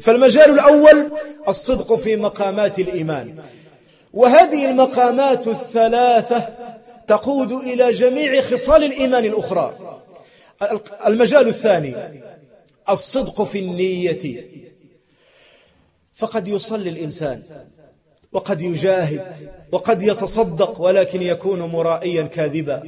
فالمجال الأول الصدق في مقامات الإيمان، وهذه المقامات الثلاثة تقود إلى جميع خصال الإيمان الأخرى. المجال الثاني الصدق في النية، فقد يصلي الإنسان وقد يجاهد وقد يتصدق ولكن يكون مرائيا كاذبا،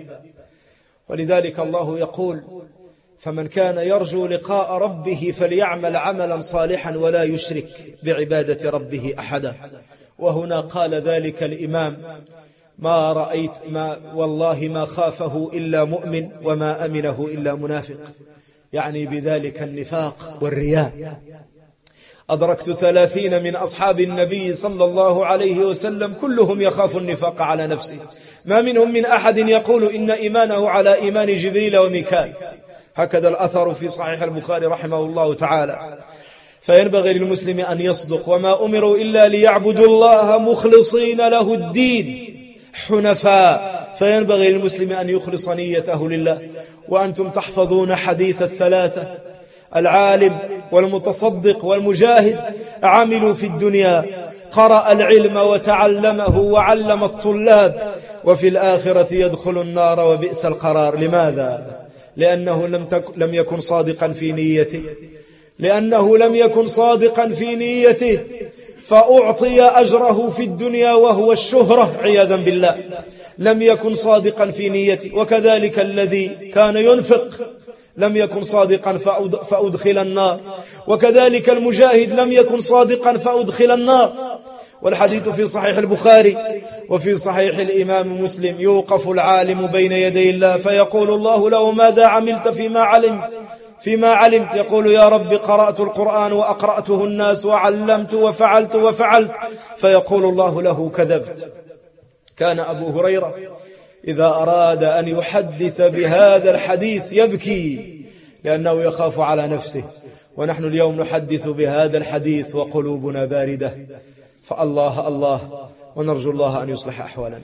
ولذلك الله يقول: فمن كان يرجو لقاء ربه فليعمل عملا صالحا ولا يشرك بعبادة ربه أحدا. وهنا قال ذلك الإمام: ما رأيت والله ما خافه إلا مؤمن وما أمنه إلا منافق، يعني بذلك النفاق والرياء. أدركت 30 من أصحاب النبي صلى الله عليه وسلم كلهم يخاف النفاق على نفسه، ما منهم من أحد يقول إن إيمانه على إيمان جبريل وميكال. هكذا الأثر في صحيح البخاري رحمه الله تعالى. فينبغي للمسلم أن يصدق، وما أمروا إلا ليعبدوا الله مخلصين له الدين حنفاء، فينبغي للمسلم أن يخلص نيته لله. وأنتم تحفظون حديث الثلاثة: العالم والمتصدق والمجاهد عملوا في الدنيا، قرأ العلم وتعلمه وعلم الطلاب، وفي الآخرة يدخل النار وبئس القرار. لماذا؟ لأنه لم يكن صادقا في نيته، لأنه لم يكن صادقا في نيته فأعطي أجره في الدنيا وهو الشهرة عياذا بالله. لم يكن صادقا في نيته. وكذلك الذي كان ينفق لم يكن صادقا فأدخل النار، وكذلك المجاهد لم يكن صادقا فأدخل النار. والحديث في صحيح البخاري وفي صحيح الإمام مسلم: يوقف العالم بين يدي الله فيقول الله له: ماذا عملت فيما علمت؟ يقول: يا رب قرأت القرآن وأقرأته الناس وعلمت وفعلت. فيقول الله له: كذبت. كان أبو هريرة إذا أراد أن يحدث بهذا الحديث يبكي لأنه يخاف على نفسه، ونحن اليوم نحدث بهذا الحديث وقلوبنا باردة. فالله الله، ونرجو الله أن يصلح أحوالنا.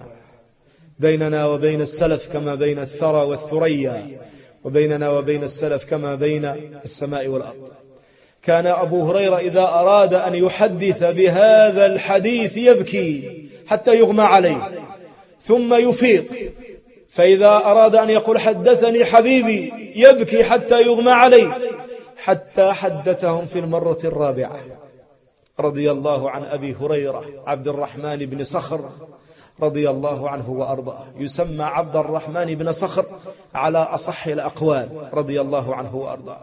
بيننا وبين السلف كما بين الثرى والثريا، وبيننا وبين السلف كما بين السماء والأرض. كان أبو هريرة إذا أراد أن يحدث بهذا الحديث يبكي حتى يغمى عليه ثم يفيق، فإذا أراد أن يقول حدثني حبيبي يبكي حتى يغمى عليه، حتى حدثهم في المرة الرابعة. رضي الله عن أبي هريرة عبد الرحمن بن صخر رضي الله عنه وأرضاه، يسمى عبد الرحمن بن صخر على أصح الأقوال، رضي الله عنه وأرضاه.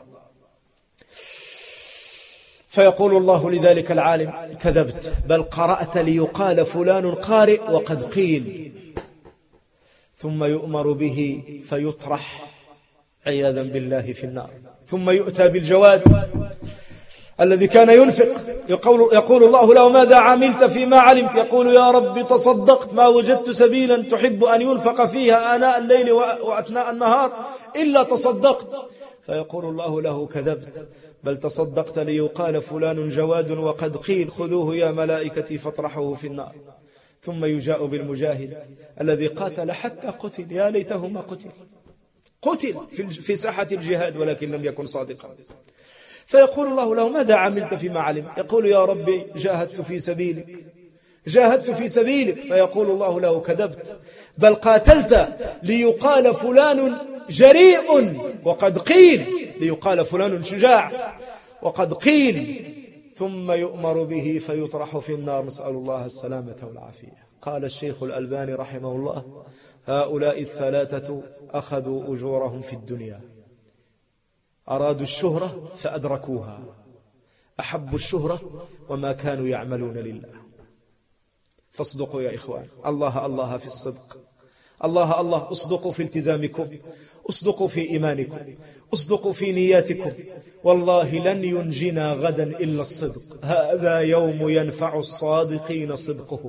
فيقول الله لذلك العالم: كذبت، بل قرأت ليقال فلان قارئ وقد قيل. ثم يؤمر به فيطرح عياذا بالله في النار. ثم يؤتى بالجواد الذي كان ينفق، يقول الله له: ماذا عملت فيما علمت؟ يقول: يا رب تصدقت، ما وجدت سبيلا تحب أن ينفق فيها آناء الليل وأثناء النهار إلا تصدقت. فيقول الله له: كذبت، بل تصدقت ليقال فلان جواد وقد قيل، خذوه يا ملائكتي فاطرحوه في النار. ثم يجاء بالمجاهد الذي قاتل حتى قتل، يا ليته ما قتل في ساحة الجهاد ولكن لم يكن صادقا. فيقول الله له: ماذا عملت فيما علمت؟ يقول: يا ربي جاهدت في سبيلك. فيقول الله له: كذبت، بل قاتلت ليقال فلان جريء وقد قيل، ليقال فلان شجاع وقد قيل. ثم يؤمر به فيطرح في النار، نسأل الله السلامة والعافية. قال الشيخ الألباني رحمه الله: هؤلاء الثلاثة أخذوا أجورهم في الدنيا، أرادوا الشهرة فأدركوها، أحبوا الشهرة وما كانوا يعملون لله. فاصدقوا يا إخوان، الله الله في الصدق، الله الله، اصدقوا في التزامكم، اصدقوا في إيمانكم، اصدقوا في نياتكم. والله لن ينجنا غدا إلا الصدق، هذا يوم ينفع الصادقين صدقهم.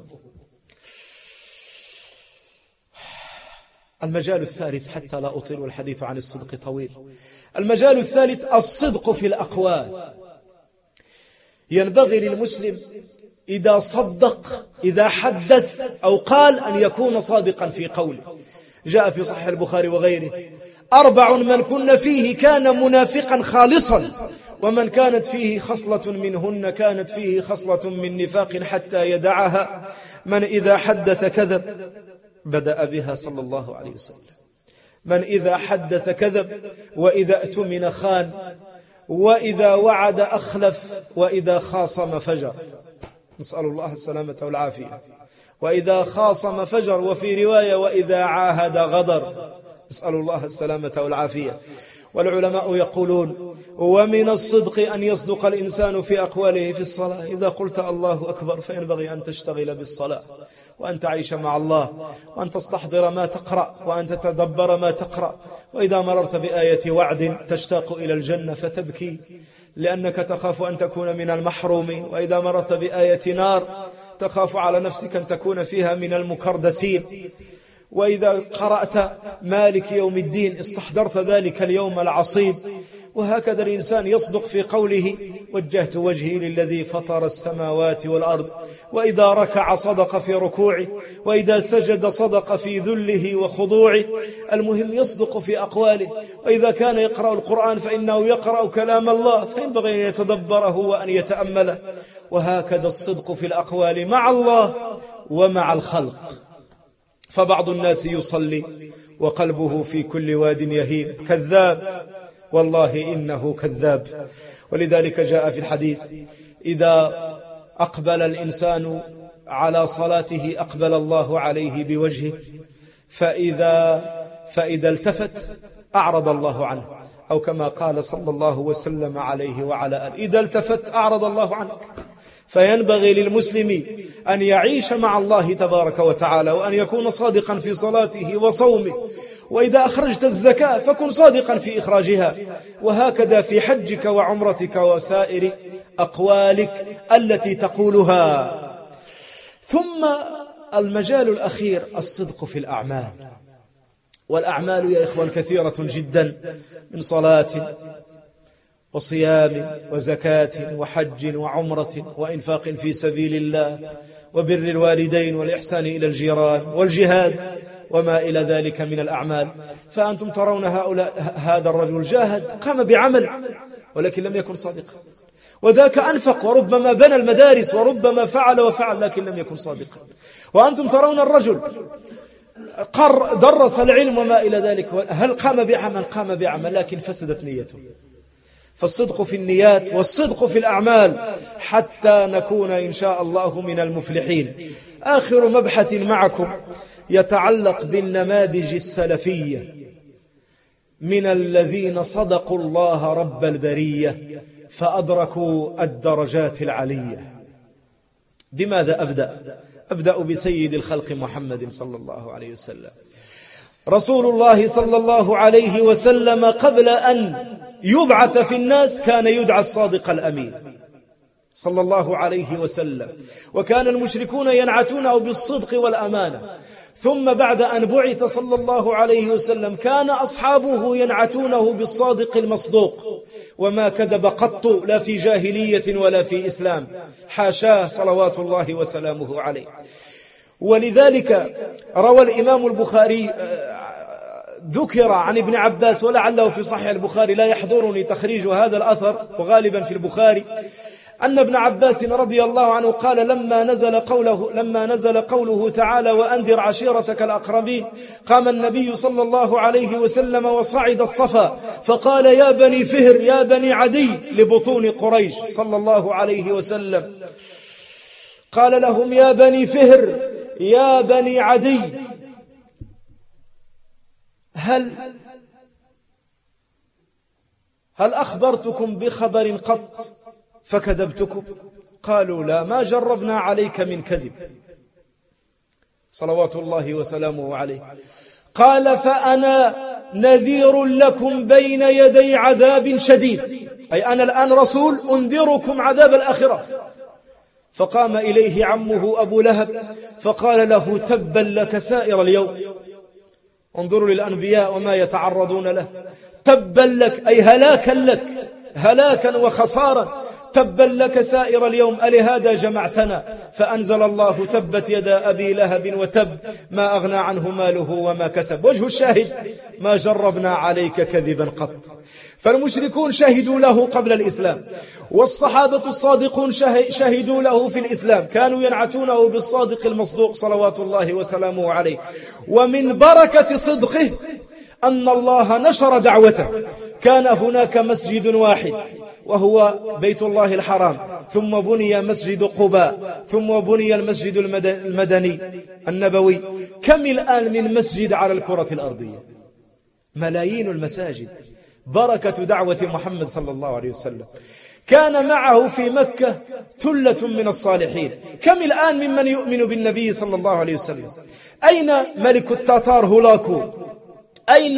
المجال الثالث، حتى لا أطيل الحديث عن الصدق طويل، المجال الثالث الصدق في الأقوال. ينبغي للمسلم إذا صدق، إذا حدث أو قال، أن يكون صادقا في قوله. جاء في صحيح البخاري وغيره 4 من كن فيه كان منافقا خالصا، ومن كانت فيه خصلة منهن كانت فيه خصلة من نفاق حتى يدعها. من إذا حدث كذب، بدأ بها صلى الله عليه وسلم، من إذا حدث كذب، وإذا اؤتمن خان، وإذا وعد أخلف، وإذا خاصم فجر. نسأل الله السلامة والعافية. وإذا خاصم فجر، وفي رواية وإذا عاهد غدر. نسأل الله السلامة والعافية. والعلماء يقولون: ومن الصدق أن يصدق الإنسان في أقواله في الصلاة. إذا قلت الله أكبر فينبغي أن تشتغل بالصلاة، وأن تعيش مع الله، وأن تستحضر ما تقرأ، وأن تتدبر ما تقرأ. وإذا مررت بآية وعد تشتاق إلى الجنة فتبكي لأنك تخاف أن تكون من المحرومين. وإذا مررت بآية نار تخاف على نفسك أن تكون فيها من المكردسين. وإذا قرأت مالك يوم الدين استحضرت ذلك اليوم العصيب. وهكذا الإنسان يصدق في قوله: وجهت وجهي للذي فطر السماوات والأرض. وإذا ركع صدق في ركوعه، وإذا سجد صدق في ذله وخضوعه. المهم يصدق في أقواله. وإذا كان يقرأ القرآن فإنه يقرأ كلام الله، فينبغي أن يتدبره وأن يتأمله. وهكذا الصدق في الأقوال مع الله ومع الخلق. فبعض الناس يصلي وقلبه في كل واد يهيم، كذاب، والله إنه كذاب. ولذلك جاء في الحديث: إذا أقبل الإنسان على صلاته أقبل الله عليه بوجهه، فإذا التفت أعرض الله عنه، أو كما قال صلى الله وسلم عليه وعلى آله: إذا التفت أعرض الله عنك. فينبغي للمسلم أن يعيش مع الله تبارك وتعالى، وأن يكون صادقا في صلاته وصومه. وإذا أخرجت الزكاة فكن صادقا في إخراجها. وهكذا في حجك وعمرتك وسائر أقوالك التي تقولها. ثم المجال الأخير الصدق في الأعمال. والأعمال يا إخوان كثيرة جدا، من صلاة وصيام وزكاة وحج وعمرة وإنفاق في سبيل الله وبر الوالدين والإحسان إلى الجيران والجهاد وما إلى ذلك من الأعمال. فأنتم ترون هذا الرجل جاهد، قام بعمل، ولكن لم يكن صادقا. وذاك أنفق، وربما بنى المدارس، وربما فعل وفعل، لكن لم يكن صادقا. وأنتم ترون الرجل درس العلم وما إلى ذلك، هل قام بعمل؟ قام بعمل، لكن فسدت نيته. فالصدق في النيات والصدق في الأعمال حتى نكون إن شاء الله من المفلحين. آخر مبحث معكم يتعلق بالنماذج السلفية من الذين صدقوا الله رب البرية فأدركوا الدرجات العلية. بماذا أبدأ؟ أبدأ بسيد الخلق محمد صلى الله عليه وسلم. رسول الله صلى الله عليه وسلم قبل أن يبعث في الناس كان يدعى الصادق الأمين صلى الله عليه وسلم، وكان المشركون ينعتونه بالصدق والأمانة. ثم بعد أن بعث صلى الله عليه وسلم كان أصحابه ينعتونه بالصادق المصدوق، وما كذب قط، لا في جاهلية ولا في إسلام، حاشاه صلوات الله وسلامه عليه. ولذلك روى الإمام البخاري، ذكر عن ابن عباس، ولعله في صحيح البخاري، لا يحضرني تخريج هذا الأثر، وغالبا في البخاري، أن ابن عباس رضي الله عنه قال: لما نزل قوله تعالى: وأنذر عشيرتك الأقربين، قام النبي صلى الله عليه وسلم وصعد الصفا فقال: يا بني فهر، يا بني عدي، لبطون قريش صلى الله عليه وسلم، قال لهم: يا بني فهر، يا بني عدي، هل أخبرتكم بخبر قط فكذبتكم؟ قالوا: لا، ما جربنا عليك من كذب، صلوات الله وسلامه عليه. قال: فأنا نذير لكم بين يدي عذاب شديد، أي أنا الآن رسول أنذركم عذاب الآخرة. فقام إليه عمه أبو لهب فقال له: تبا لك سائر اليوم. انظروا للأنبياء وما يتعرضون له. تبا لك، أي هلاكا لك، هلاكا وخسارا. تبا لك سائر اليوم ألهذا جمعتنا؟ فأنزل الله تبت يدا أبي لهب وتب ما أغنى عنه ماله وما كسب. وجه الشاهد ما جربنا عليك كذبا قط. فالمشركون شهدوا له قبل الإسلام، والصحابة الصادقون شهدوا له في الإسلام، كانوا ينعتونه بالصادق المصدوق صلوات الله وسلامه عليه. ومن بركة صدقه أن الله نشر دعوته. كان هناك مسجد واحد وهو بيت الله الحرام، ثم بني مسجد قباء، ثم بني المسجد المدني النبوي. كم الآن من مسجد على الكرة الأرضية؟ ملايين المساجد، بركة دعوة محمد صلى الله عليه وسلم. كان معه في مكة ثلة من الصالحين. كم الآن ممن يؤمن بالنبي صلى الله عليه وسلم؟ أين ملك التتار هولاكو؟ أين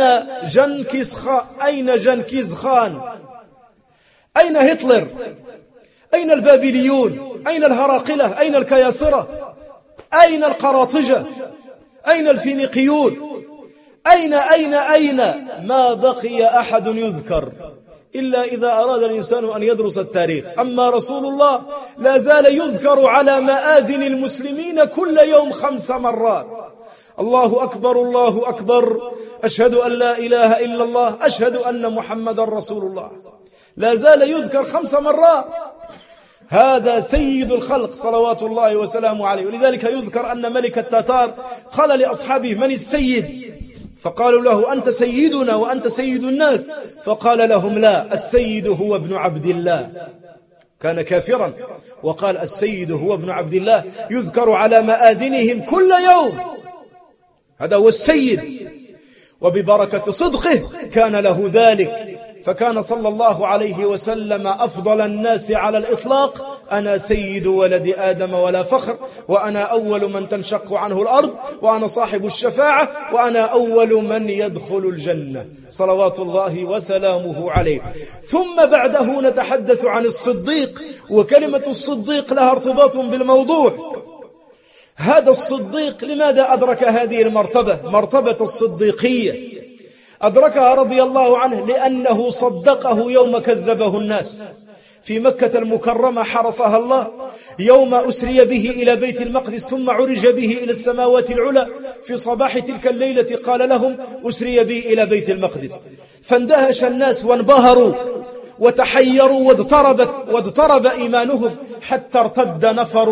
جنكيز خان؟ أين هتلر؟ أين البابليون؟ أين الهراقلة؟ أين الكياسرة؟ أين القراطجة؟ أين الفينيقيون؟ أين ما بقي أحد يذكر إلا إذا أراد الإنسان أن يدرس التاريخ. أما رسول الله لا زال يذكر على مآذن المسلمين كل يوم 5 مرات: الله أكبر الله أكبر، أشهد أن لا إله إلا الله، أشهد أن محمد رسول الله. لا زال يذكر 5 مرات. هذا سيد الخلق صلوات الله وسلامه عليه. ولذلك يذكر أن ملك التتار قال لأصحابه: من السيد؟ فقالوا له: أنت سيدنا وأنت سيد الناس. فقال لهم: لا، السيد هو ابن عبد الله. كان كافرا وقال: السيد هو ابن عبد الله، يذكر على مآذنهم كل يوم. هذا هو السيد. وببركة صدقه كان له ذلك، فكان صلى الله عليه وسلم أفضل الناس على الإطلاق: أنا سيد ولد آدم ولا فخر، وأنا أول من تنشق عنه الأرض، وأنا صاحب الشفاعة، وأنا أول من يدخل الجنة صلوات الله وسلامه عليه. ثم بعده نتحدث عن الصديق، وكلمة الصديق لها ارتباط بالموضوع. هذا الصديق لماذا أدرك هذه المرتبة، مرتبة الصديقية؟ أدركها رضي الله عنه لأنه صدقه يوم كذبه الناس في مكة المكرمة. حرسها الله يوم أسري به إلى بيت المقدس، ثم عرج به إلى السماوات العلى. في صباح تلك الليلة قال لهم: أسري به إلى بيت المقدس. فاندهش الناس وانبهروا وتحيروا واضطرب إيمانهم حتى ارتد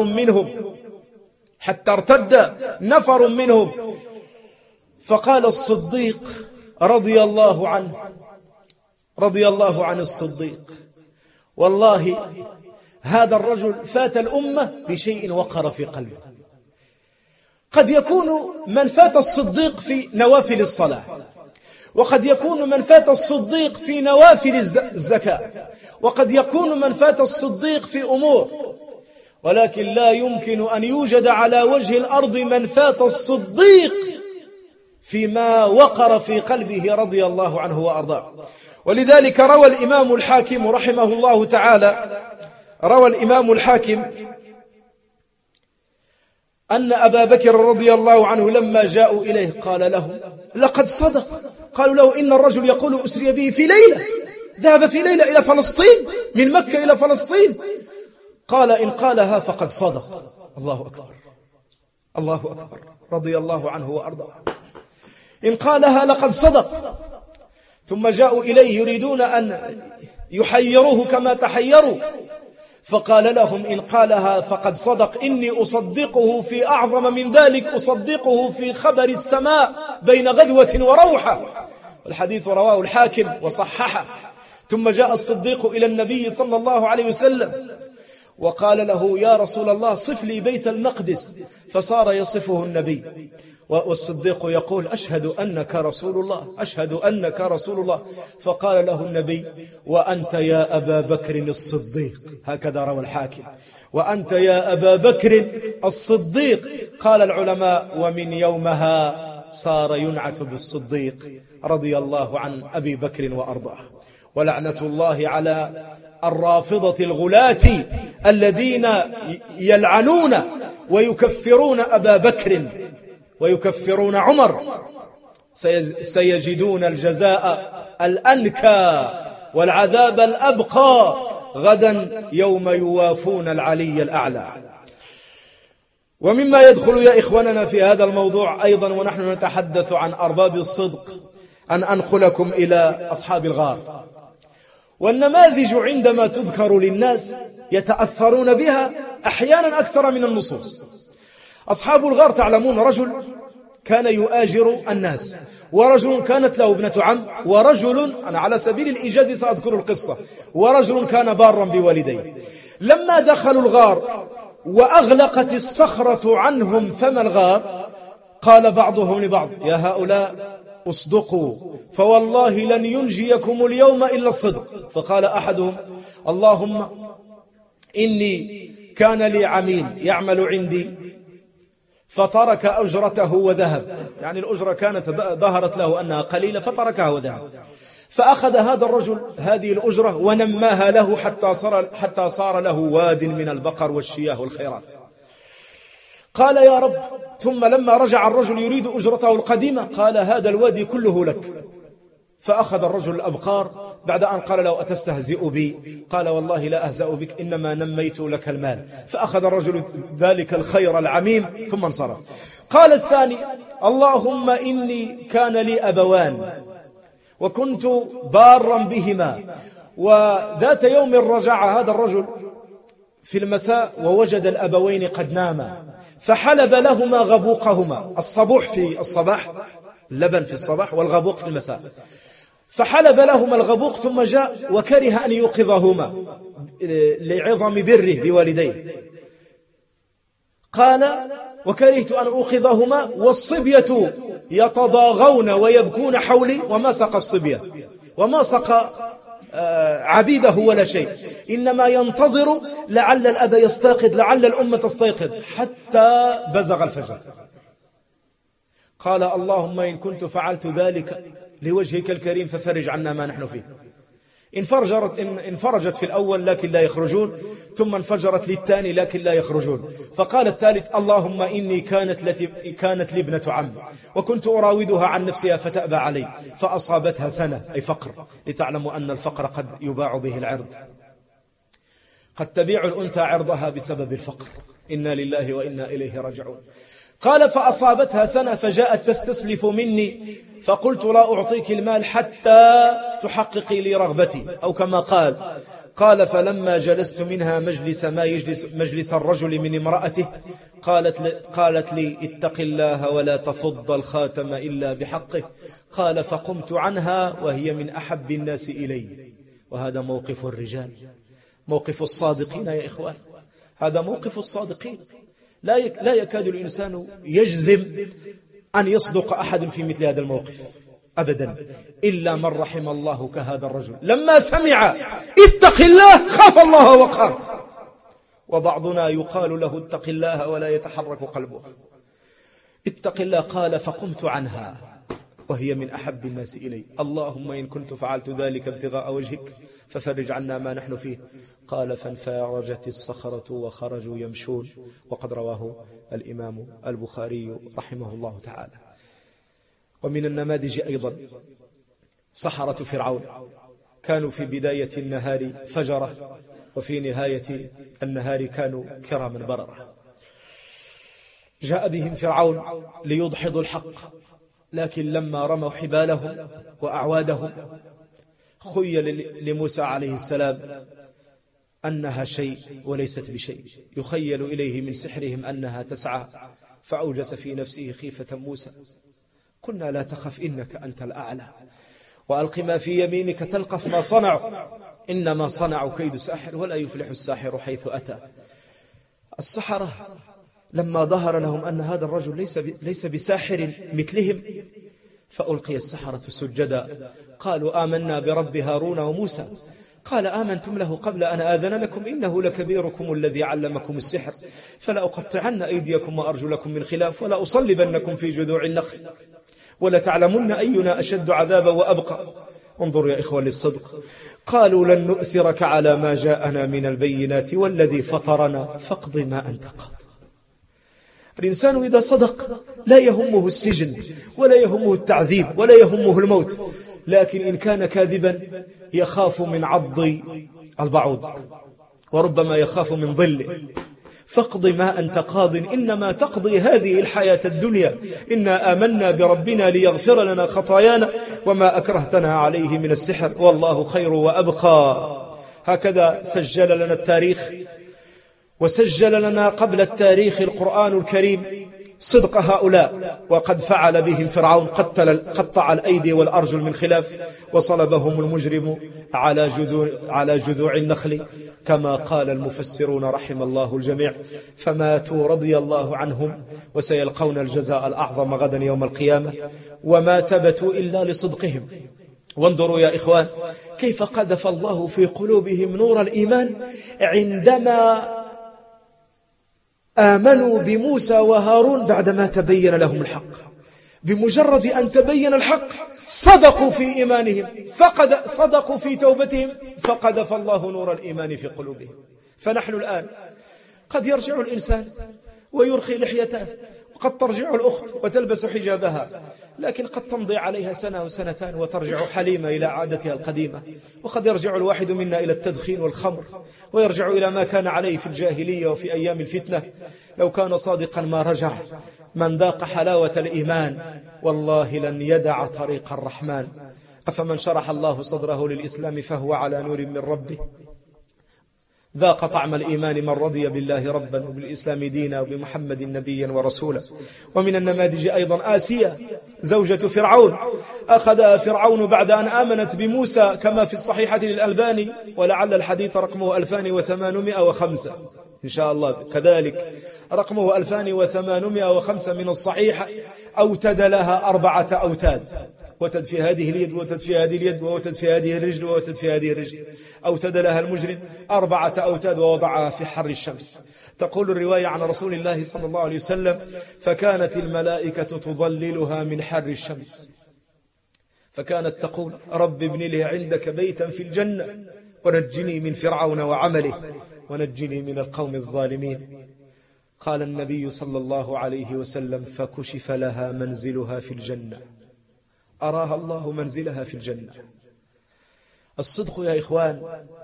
نفر منهم. فقال الصديق رضي الله عنه الصديق: والله هذا الرجل فات الأمة بشيء وقر في قلبه. قد يكون من فات الصديق في نوافل الصلاة، وقد يكون من فات الصديق في نوافل الزكاة، وقد يكون من فات الصديق في أمور، ولكن لا يمكن أن يوجد على وجه الأرض من فات الصديق فيما وقر في قلبه رضي الله عنه وأرضاه. ولذلك روى الإمام الحاكم رحمه الله تعالى، روى الإمام الحاكم أن أبا بكر رضي الله عنه لما جاءوا إليه قال لهم: لقد صدق. قالوا له: إن الرجل يقول أسري به في ليلة، ذهب في ليلة إلى فلسطين، من مكة إلى فلسطين. قال: إن قالها فقد صدق. الله أكبر، الله أكبر، رضي الله عنه وأرضاه. إن قالها لقد صدق. ثم جاءوا إليه يريدون أن يحيروه كما تحيروا، فقال لهم: إن قالها فقد صدق، إني أصدقه في أعظم من ذلك، أصدقه في خبر السماء بين غدوة وروحة. الحديث رواه الحاكم وصححه. ثم جاء الصديق إلى النبي صلى الله عليه وسلم وقال له: يا رسول الله صف لي بيت المقدس. فصار يصفه النبي، والصديق يقول: أشهد أنك رسول الله، أشهد أنك رسول الله. فقال له النبي: وأنت يا أبا بكر الصديق. هكذا روى الحاكم: وأنت يا أبا بكر الصديق. قال العلماء: ومن يومها صار ينعت بالصديق رضي الله عن أبي بكر وأرضاه. ولعنة الله على الرافضة الغلاة الذين يلعنون ويكفرون أبا بكر ويكفرون عمر. سيجدون الجزاء الأنكى والعذاب الأبقى غدا يوم يوافون العلي الأعلى. ومما يدخل يا إخواننا في هذا الموضوع أيضا ونحن نتحدث عن أرباب الصدق أن أنقلكم إلى أصحاب الغار. والنماذج عندما تذكر للناس يتأثرون بها أحيانا أكثر من النصوص. أصحاب الغار تعلمون رجل كان يؤاجر الناس، ورجل كانت له ابنة عم، ورجل، أنا على سبيل الإيجاز سأذكر القصة، ورجل كان بارا بوالديه. لما دخلوا الغار وأغلقت الصخرة عنهم فم الغار قال بعضهم لبعض: يا هؤلاء اصدقوا فوالله لن ينجيكم اليوم إلا الصدق. فقال أحدهم: اللهم إني كان لي عميل يعمل عندي فترك أجرته وذهب، يعني الأجرة كانت ظهرت له أنها قليلة فتركها وذهب، فأخذ هذا الرجل هذه الأجرة ونماها له حتى صار له واد من البقر والشياه والخيرات. قال: يا رب. ثم لما رجع الرجل يريد أجرته القديمة قال: هذا الوادي كله لك. فأخذ الرجل الأبقار بعد أن قال له: أتستهزئ بي؟ قال: والله لا أهزأ بك، إنما نميت لك المال. فأخذ الرجل ذلك الخير العميم ثم انصرف. قال الثاني: اللهم إني كان لي أبوان وكنت بارا بهما، وذات يوم رجع هذا الرجل في المساء ووجد الأبوين قد ناما، فحلب لهما غبوقهما، الصبوح في الصباح، اللبن في الصباح والغبوق في المساء، فحلب لهما الغبوق ثم جاء وكره أن يوقظهما لعظم بره بوالديه. قال: وكرهت أن أوقظهما والصبية يتضاغون ويبكون حولي، وما سقى الصبية وما سقى عبيده ولا شيء، إنما ينتظر لعل الأب يستيقظ، لعل الأم تستيقظ، حتى بزغ الفجر. قال: اللهم إن كنت فعلت ذلك لوجهك الكريم ففرج عنا ما نحن فيه. انفرجت في الأول لكن لا يخرجون، ثم انفجرت للثاني لكن لا يخرجون. فقال الثالث: اللهم إني كانت لي ابنة عم وكنت أراودها عن نفسها فتأبى علي، فأصابتها سنة، أي فقر، لتعلموا أن الفقر قد يباع به العرض، قد تبيع الأنثى عرضها بسبب الفقر، إنا لله وإنا إليه راجعون. قال: فأصابتها سنة فجاءت تستسلف مني، فقلت: لا أعطيك المال حتى تحققي لي رغبتي، أو كما قال: فلما جلست منها مجلس ما يجلس مجلس الرجل من امرأته قالت لي: اتق الله ولا تفض الخاتم إلا بحقه. قال: فقمت عنها وهي من أحب الناس إلي. وهذا موقف الرجال، موقف الصادقين يا إخوان، هذا موقف الصادقين. لا يكاد الإنسان يجزم أن يصدق أحد في مثل هذا الموقف أبدا، إلا من رحم الله كهذا الرجل. لما سمع اتق الله خاف الله وقام. وبعضنا يقال له اتق الله ولا يتحرك قلبه. اتق الله. قال: فقمت عنها وهي من أحب الناس إلي، اللهم إن كنت فعلت ذلك ابتغاء وجهك ففرج عنا ما نحن فيه. قال: فانفرجت الصخرة وخرجوا يمشون. وقد رواه الإمام البخاري رحمه الله تعالى. ومن النماذج أيضا سحرة فرعون، كانوا في بداية النهار فجرة، وفي نهاية النهار كانوا كراما بررة. جاء بهم فرعون ليدحضوا الحق، لكن لما رموا حبالهم وأعوادهم خيل لموسى عليه السلام أنها شيء وليست بشيء، يخيل إليه من سحرهم أنها تسعى، فأوجس في نفسه خيفة موسى. قلنا: لا تخف إنك أنت الأعلى، وألق ما في يمينك تلقف ما صنعوا، إنما صنعوا كيد ساحر ولا يفلح الساحر حيث أتى. السحرة لما ظهر لهم أن هذا الرجل ليس بساحر مثلهم فألقي السحرة سجدا، قالوا: آمنا برب هارون وموسى. قال: آمنتم له قبل أن آذن لكم، إنه لكبيركم الذي علمكم السحر، فلا أقطعن أيديكم وأرجلكم من خلاف ولا أصلبنكم في جذوع النخل ولتعلمن أينا أشد عذابا وأبقى. انظر يا إخوة للصدق. قالوا: لن نؤثرك على ما جاءنا من البينات والذي فطرنا فاقض ما أنت قاض. الإنسان إذا صدق لا يهمه السجن ولا يهمه التعذيب ولا يهمه الموت، لكن إن كان كاذبا يخاف من عض البعوض، وربما يخاف من ظله، فاقض ما أنت قاض إنما تقضي هذه الحياة الدنيا، إنا آمنا بربنا ليغفر لنا خطايانا وما أكرهتنا عليه من السحر والله خير وأبقى. هكذا سجل لنا التاريخ، وسجل لنا قبل التاريخ القرآن الكريم صدق هؤلاء، وقد فعل بهم فرعون، قطع الأيدي والأرجل من خلاف، وصلبهم المجرم على جذوع النخل كما قال المفسرون رحم الله الجميع، فماتوا رضي الله عنهم، وسيلقون الجزاء الأعظم غدا يوم القيامة، وما ثبتوا إلا لصدقهم. وانظروا يا إخوان كيف قذف الله في قلوبهم نور الإيمان عندما آمنوا بموسى وهارون بعدما تبين لهم الحق. بمجرد أن تبين الحق صدقوا في إيمانهم، صدقوا في توبتهم، فقذف الله نور الإيمان في قلوبهم. فنحن الآن قد يرجع الإنسان ويرخي لحيته، وقد ترجع الأخت وتلبس حجابها، لكن قد تمضي عليها سنة وسنتان وترجع حليمة إلى عادتها القديمة. وقد يرجع الواحد منا إلى التدخين والخمر، ويرجع إلى ما كان عليه في الجاهلية وفي أيام الفتنة. لو كان صادقا ما رجع. من ذاق حلاوة الإيمان والله لن يدع طريق الرحمن. أفمن شرح الله صدره للإسلام فهو على نور من ربه، ذاق طعم الإيمان من رضي بالله ربا وبالإسلام دينا وبمحمد نبيا ورسولا. ومن النماذج أيضا آسيا زوجة فرعون، أخذها فرعون بعد أن آمنت بموسى كما في الصحيحة للألباني، ولعل الحديث رقمه 2805 إن شاء الله، كذلك رقمه 2805 من الصحيحة. أوتد لها 4 أوتاد، وتد في هذه اليد، وتد في هذه اليد، وتد في هذه الرجل، وتد في هذه الرجل. أوتد لها المجرم 4 أوتاد ووضعها في حر الشمس. تقول الرواية عن رسول الله صلى الله عليه وسلم: فكانت الملائكة تظللها من حر الشمس، فكانت تقول: رب ابن لي عندك بيتا في الجنة ونجني من فرعون وعمله ونجني من القوم الظالمين. قال النبي صلى الله عليه وسلم: فكشف لها منزلها في الجنة، أراها الله منزلها في الجنة. الصدق يا إخوان،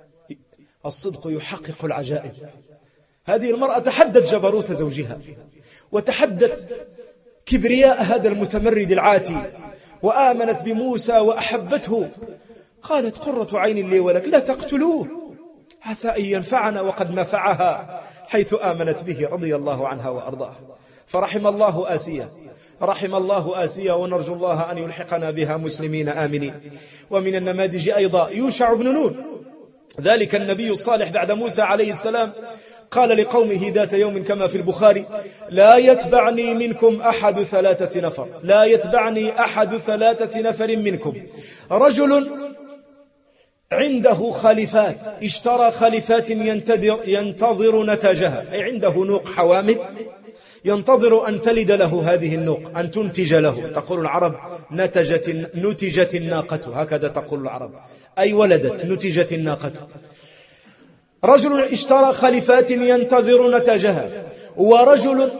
الصدق يحقق العجائب. هذه المرأة تحدت جبروت زوجها، وتحدت كبرياء هذا المتمرد العاتي، وآمنت بموسى وأحبته. قالت: قرة عين لي ولك، لا تقتلوه عسى أن ينفعنا وقد نفعها حيث آمنت به رضي الله عنها وأرضاها. فرحم الله آسيا، رحم الله آسيا، ونرجو الله أن يلحقنا بها مسلمين آمنين. ومن النماذج أيضا يوشع بن نون، ذلك النبي الصالح بعد موسى عليه السلام، قال لقومه ذات يوم كما في البخاري: لا يتبعني منكم أحد 3 نفر، لا يتبعني أحد 3 نفر منكم، رجل عنده خليفات، اشترى خليفات ينتظر نتاجها، أي عنده نوق حوامل ينتظر أن تلد له هذه النوق، أن تنتج له. تقول العرب: نتجت الناقة، هكذا تقول العرب، أي ولدت، نتجت الناقة. رجل اشترى خليفات ينتظر نتاجها، ورجل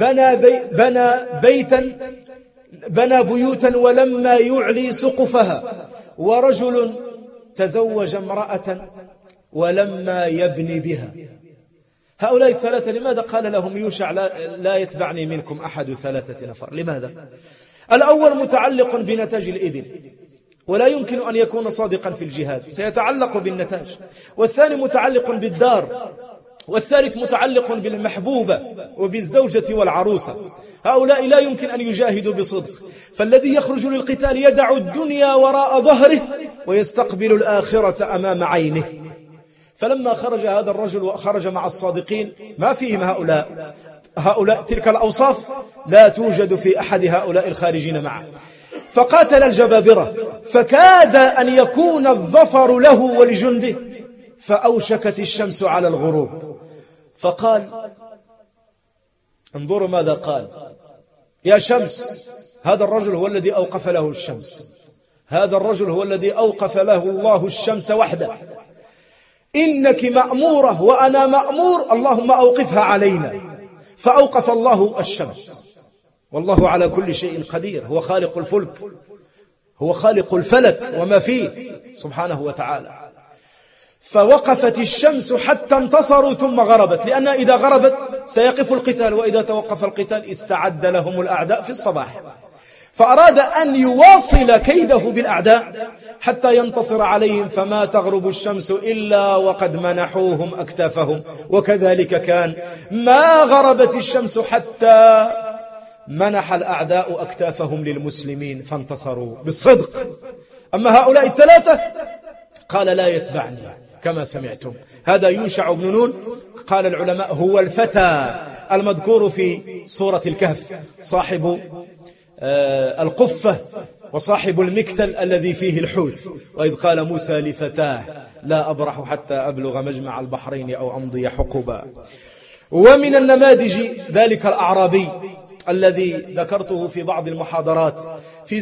بنى بيوتا ولما يعلي سقفها، ورجل تزوج امرأة ولما يبني بها. هؤلاء 3 لماذا قال لهم يوشع: لا يتبعني منكم أحد 3 نفر؟ لماذا؟ الأول متعلق بنتاج الإبل، ولا يمكن أن يكون صادقا في الجهاد، سيتعلق بالنتاج. والثاني متعلق بالدار، والثالث متعلق بالمحبوبة وبالزوجة والعروسة. هؤلاء لا يمكن أن يجاهدوا بصدق. فالذي يخرج للقتال يدع الدنيا وراء ظهره ويستقبل الآخرة أمام عينه. فلما خرج هذا الرجل وخرج مع الصادقين ما فيهم هؤلاء تلك الأوصاف لا توجد في أحد هؤلاء الخارجين معه. فقاتل الجبابرة، فكاد أن يكون الظفر له ولجنده، فأوشكت الشمس على الغروب. فقال: انظروا ماذا قال: يا شمس، هذا الرجل هو الذي أوقف له الشمس، هذا الرجل هو الذي أوقف له الله الشمس وحده، إنك مأمورة وأنا مأمور، اللهم أوقفها علينا. فأوقف الله الشمس. والله على كل شيء قدير، هو خالق الفلك، هو خالق الفلك وما فيه سبحانه وتعالى. فوقفت الشمس حتى انتصروا ثم غربت، لأن إذا غربت سيقف القتال، وإذا توقف القتال استعد لهم الأعداء في الصباح، فأراد أن يواصل كيده بالأعداء حتى ينتصر عليهم، فما تغرب الشمس إلا وقد منحوهم أكتافهم. وكذلك كان، ما غربت الشمس حتى منح الأعداء أكتافهم للمسلمين فانتصروا بالصدق. أما هؤلاء الثلاثة قال لا يتبعني كما سمعتم. هذا يوشع بن نون، قال العلماء هو الفتى المذكور في سورة الكهف، صاحب القفة وصاحب المكتل الذي فيه الحوت، وإذ قال موسى لفتاه لا أبرح حتى أبلغ مجمع البحرين أو أمضي حقبا. ومن النماذج ذلك الأعرابي الذي ذكرته في بعض المحاضرات في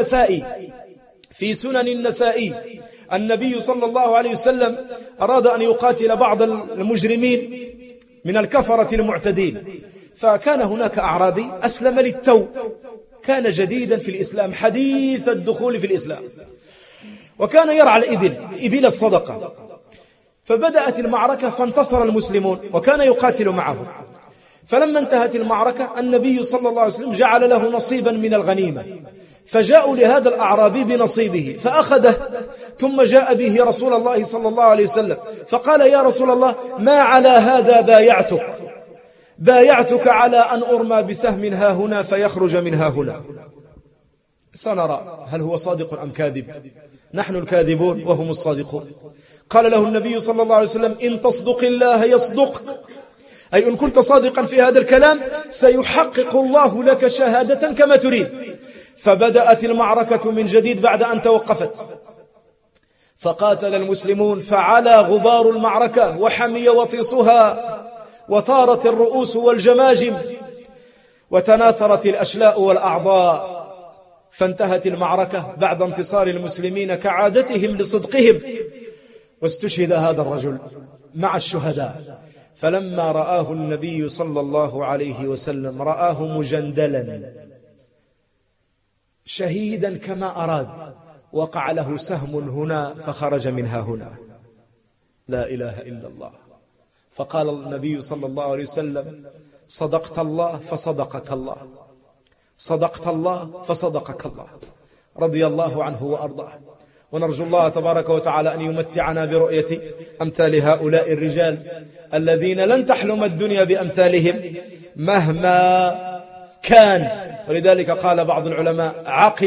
سنن النسائي النبي صلى الله عليه وسلم أراد أن يقاتل بعض المجرمين من الكفرة المعتدين، فكان هناك أعرابي أسلم للتو، كان جديدا في الإسلام، حديث الدخول في الإسلام، وكان يرعى الإبل الصدقة. فبدأت المعركة فانتصر المسلمون وكان يقاتل معهم. فلما انتهت المعركة النبي صلى الله عليه وسلم جعل له نصيبا من الغنيمة، فجاءوا لهذا الأعرابي بنصيبه فأخذه، ثم جاء به رسول الله صلى الله عليه وسلم فقال يا رسول الله ما على هذا بايعتك على أن أرمى بسهم ها هنا فيخرج من ها هنا، سنرى هل هو صادق أم كاذب، نحن الكاذبون وهم الصادقون. قال له النبي صلى الله عليه وسلم إن تصدق الله يصدق، أي إن كنت صادقا في هذا الكلام سيحقق الله لك شهادة كما تريد. فبدأت المعركة من جديد بعد أن توقفت، فقاتل المسلمون، فعلى غبار المعركة وحمي وطيسها، وطارت الرؤوس والجماجم، وتناثرت الأشلاء والأعضاء، فانتهت المعركة بعد انتصار المسلمين كعادتهم لصدقهم، واستشهد هذا الرجل مع الشهداء. فلما رآه النبي صلى الله عليه وسلم رآه مجندلا شهيدا كما أراد، وقع له سهم هنا فخرج منها هنا، لا إله إلا الله. فقال النبي صلى الله عليه وسلم صدقت الله فصدقك الله، صدقت الله فصدقك الله، رضي الله عنه وأرضاه. ونرجو الله تبارك وتعالى أن يمتعنا برؤية أمثال هؤلاء الرجال الذين لن تحلم الدنيا بأمثالهم مهما كان. ولذلك قال بعض العلماء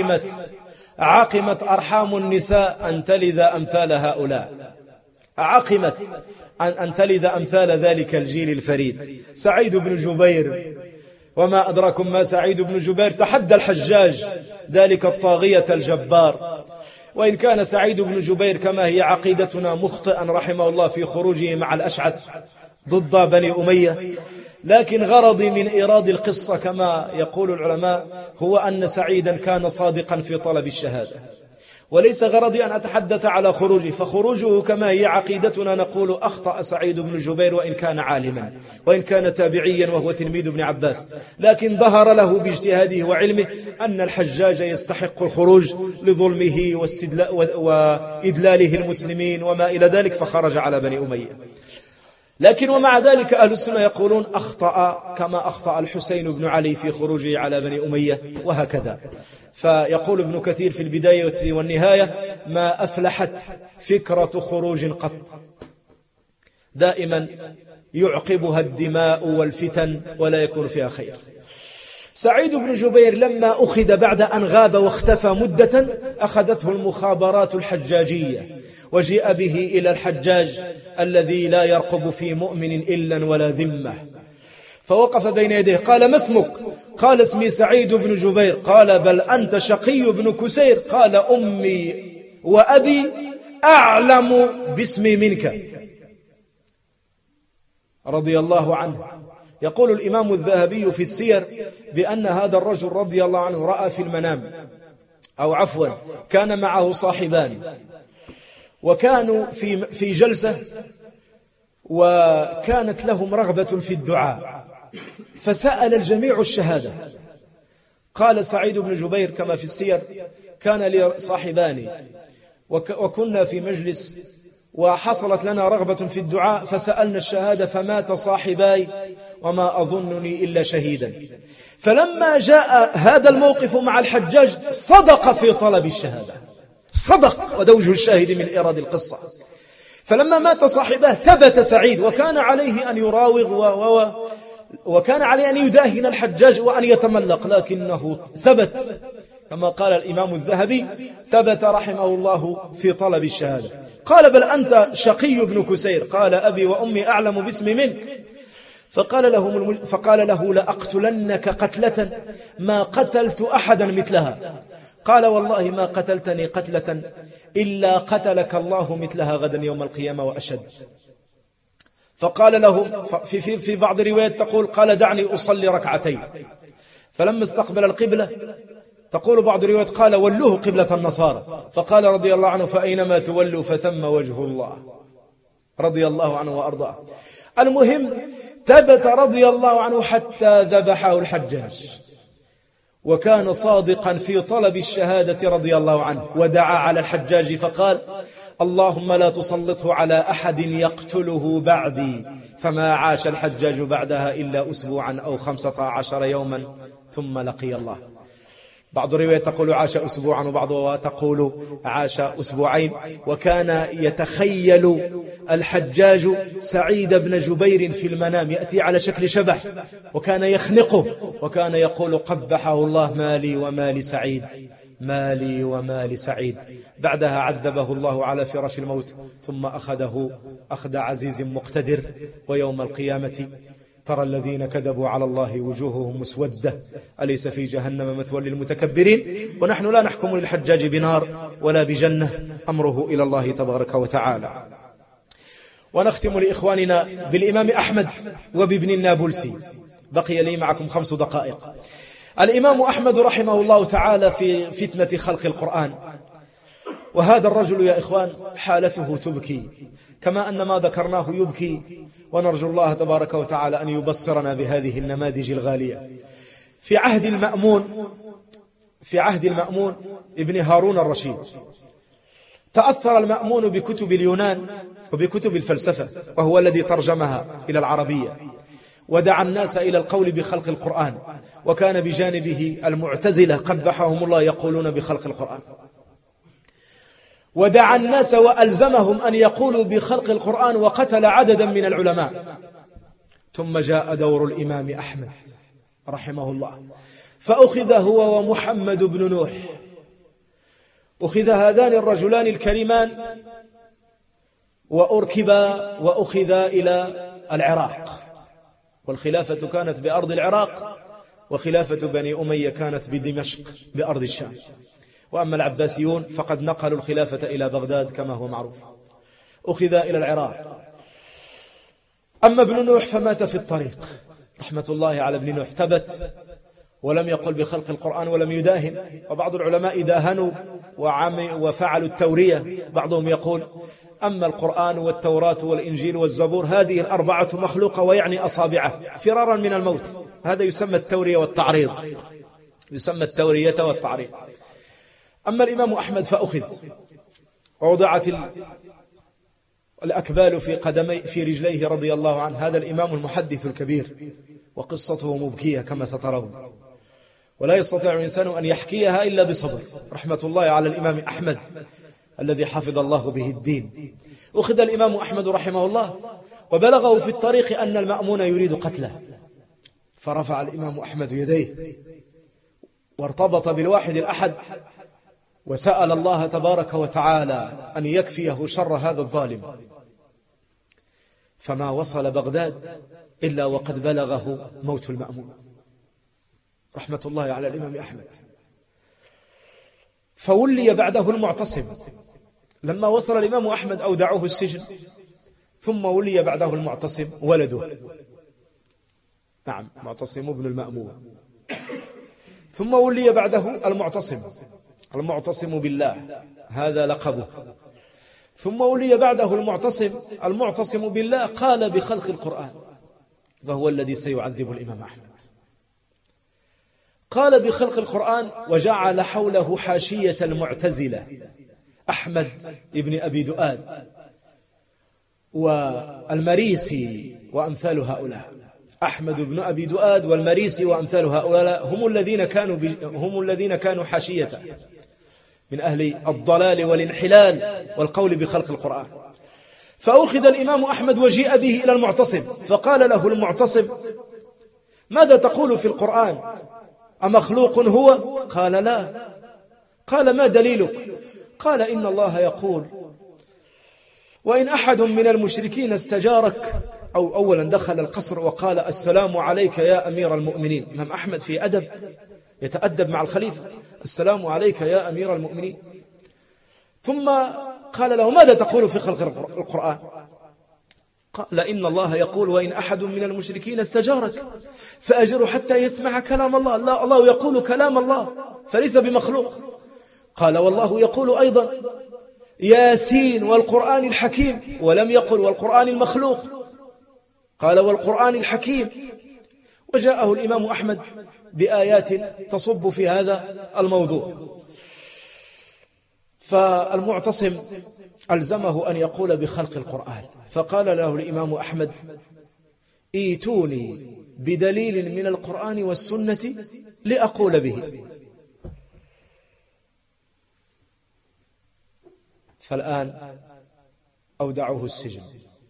عقمت أرحام النساء أن تلد أمثال هؤلاء، عقمت أن تلد أمثال ذلك الجيل الفريد. سعيد بن جبير، وما أدراكم ما سعيد بن جبير، تحدى الحجاج ذلك الطاغية الجبار. وإن كان سعيد بن جبير كما هي عقيدتنا مخطئا رحمه الله في خروجه مع الأشعث ضد بني أمية، لكن غرضي من إيراد القصة كما يقول العلماء هو أن سعيدا كان صادقا في طلب الشهادة، وليس غرضي أن أتحدث على خروجه، فخروجه كما هي عقيدتنا نقول أخطأ سعيد بن جبير وإن كان عالما وإن كان تابعيا وهو تلميذ ابن عباس، لكن ظهر له باجتهاده وعلمه أن الحجاج يستحق الخروج لظلمه وإدلاله المسلمين وما إلى ذلك، فخرج على بني أمية. لكن ومع ذلك أهل السنة يقولون أخطأ كما أخطأ الحسين بن علي في خروجه على بني أمية، وهكذا. فيقول ابن كثير في البداية والنهاية ما أفلحت فكرة خروج قط، دائما يعقبها الدماء والفتن ولا يكون فيها خير. سعيد بن جبير لما أخذ بعد أن غاب واختفى مدة أخذته المخابرات الحجاجية وجيء به إلى الحجاج الذي لا يرقب في مؤمن إلا ولا ذمة، فوقف بين يديه قال ما اسمك؟ قال اسمي سعيد بن جبير. قال بل أنت شقي بن كسير. قال أمي وأبي أعلم باسمي منك، رضي الله عنه. يقول الإمام الذهبي في السير بأن هذا الرجل رضي الله عنه رأى في المنام، أو عفوا كان معه صاحبان وكانوا في جلسة، وكانت لهم رغبة في الدعاء، فسأل الجميع الشهادة. قال سعيد بن جبير كما في السير كان لي صاحبان وكنا في مجلس وحصلت لنا رغبة في الدعاء فسألنا الشهادة فمات صاحباي وما أظنني إلا شهيدا. فلما جاء هذا الموقف مع الحجاج صدق في طلب الشهادة، صدق، ودوجه الشاهد من إيراد القصة. فلما مات صاحبه ثبت سعيد، وكان عليه أن يراوغ وكان عليه أن يداهن الحجاج وأن يتملق، لكنه ثبت كما قال الإمام الذهبي: ثبت رحمه الله في طلب الشهادة. قال: بل أنت شقي بن كسير. قال: أبي وأمي أعلم باسمي منك. فقال له: لأقتلنك قتلة ما قتلت أحدا مثلها. قال: والله ما قتلتني قتلة إلا قتلك الله مثلها غدا يوم القيامة وأشد. فقال له في بعض الروايات تقول: قال: دعني أصلي ركعتين. فلما استقبل القبلة تقول بعض الروايات قال: ولوه قبلة النصارى. فقال رضي الله عنه: فأينما تولوا فثم وجه الله. رضي الله عنه وأرضاه. المهم ثبت رضي الله عنه حتى ذبحه الحجاج، وكان صادقا في طلب الشهادة رضي الله عنه، ودعا على الحجاج فقال: اللهم لا تسلطه على أحد يقتله بعدي. فما عاش الحجاج بعدها إلا أسبوعا أو 15 يوما ثم لقي الله. بعض الرواية تقول عاش أسبوعا، وبعضها تقول عاش أسبوعين. وكان يتخيل الحجاج سعيد بن جبير في المنام يأتي على شكل شبح، وكان يخنقه، وكان يقول: قبحه الله، مالي ومال سعيد، مالي ومال سعيد. بعدها عذبه الله على فراش الموت، ثم أخذه أخذ عزيز مقتدر. ويوم القيامة ترى الذين كذبوا على الله وجوههم مسودة، أليس في جهنم مثوى للمتكبرين. ونحن لا نحكم للحجاج بنار ولا بجنة، أمره إلى الله تبارك وتعالى. ونختم لإخواننا بالإمام أحمد وبابن النابلسي. بقي لي معكم 5 دقائق. الإمام أحمد رحمه الله تعالى في فتنة خلق القرآن، وهذا الرجل يا إخوان حالته تبكي، كما أن ما ذكرناه يبكي. ونرجو الله تبارك وتعالى أن يبصرنا بهذه النماذج الغالية. في عهد المأمون ابن هارون الرشيد تأثر المأمون بكتب اليونان وبكتب الفلسفة، وهو الذي ترجمها إلى العربية، ودعا الناس إلى القول بخلق القرآن. وكان بجانبه المعتزلة قبحهم الله يقولون بخلق القرآن، ودعا الناس وألزمهم أن يقولوا بخلق القرآن، وقتل عددا من العلماء. ثم جاء دور الإمام أحمد رحمه الله، فأخذ هو ومحمد بن نوح، أخذ هذان الرجلان الكريمان وأركبا وأخذا إلى العراق، والخلافة كانت بأرض العراق، وخلافة بني أمية كانت بدمشق بأرض الشام. وأما العباسيون فقد نقلوا الخلافة إلى بغداد كما هو معروف. أخذ إلى العراق. أما ابن نوح فمات في الطريق رحمة الله على ابن نوح، ثبت ولم يقل بخلق القرآن ولم يداهن. وبعض العلماء داهنوا وفعلوا التورية. بعضهم يقول: أما القرآن والتوراة والإنجيل والزبور هذه ال4 مخلوقة، ويعني أصابعه فرارا من الموت. هذا يسمى التورية والتعريض، يسمى التورية والتعريض. أما الإمام أحمد فأخذ ووضعت الأكبال في رجليه رضي الله عنه. هذا الإمام المحدث الكبير، وقصته مبكية كما سترون، ولا يستطيع الإنسان أن يحكيها إلا بصبر. رحمة الله على الإمام أحمد الذي حفظ الله به الدين. أخذ الإمام أحمد رحمه الله، وبلغه في الطريق أن المأمون يريد قتله، فرفع الإمام أحمد يديه وارتبط بالواحد الأحد، وسأل الله تبارك وتعالى أن يكفيه شر هذا الظالم. فما وصل بغداد إلا وقد بلغه موت المأمون رحمة الله على الإمام أحمد. فولي بعده المعتصم. لما وصل الإمام أحمد أودعوه السجن، ثم ولي بعده المعتصم ولده، نعم، معتصم بن المأمون. ثم ولي بعده المعتصم بالله، هذا لقبه. ثم ولي بعده المعتصم بالله قال بخلق القرآن، فهو الذي سيعذب الإمام أحمد. قال بخلق القرآن، وجعل حوله حاشية المعتزلة أحمد ابن أبي دؤاد، والمريسي وأمثال هؤلاء. أحمد بن أبي دؤاد والمريسي وأمثال هؤلاء هم الذين كانوا حاشية من أهل الضلال والانحلال والقول بخلق القرآن. فأخذ الإمام أحمد وجيء به إلى المعتصم، فقال له المعتصم: ماذا تقول في القرآن؟ أمخلوق هو؟ قال: لا. قال: ما دليلك؟ قال: إن الله يقول: وإن أحد من المشركين استجارك. أو أولا دخل القصر وقال: السلام عليك يا أمير المؤمنين. إمام أحمد في أدب يتأدب مع الخليفة: السلام عليك يا أمير المؤمنين. ثم قال له: ماذا تقول في خلق القرآن؟ قال: إن الله يقول: وإن أحد من المشركين استجارك فأجره حتى يسمع كلام الله. لا، الله يقول كلام الله فليس بمخلوق. قال: والله يقول أيضا: ياسين والقرآن الحكيم، ولم يقل والقرآن المخلوق، قال: والقرآن الحكيم. وجاءه الإمام أحمد بآيات تصب في هذا الموضوع. فالمعتصم ألزمه أن يقول بخلق القرآن، فقال له الإمام أحمد: ائتوني بدليل من القرآن والسنة لأقول به. فالآن أودعوه السجن.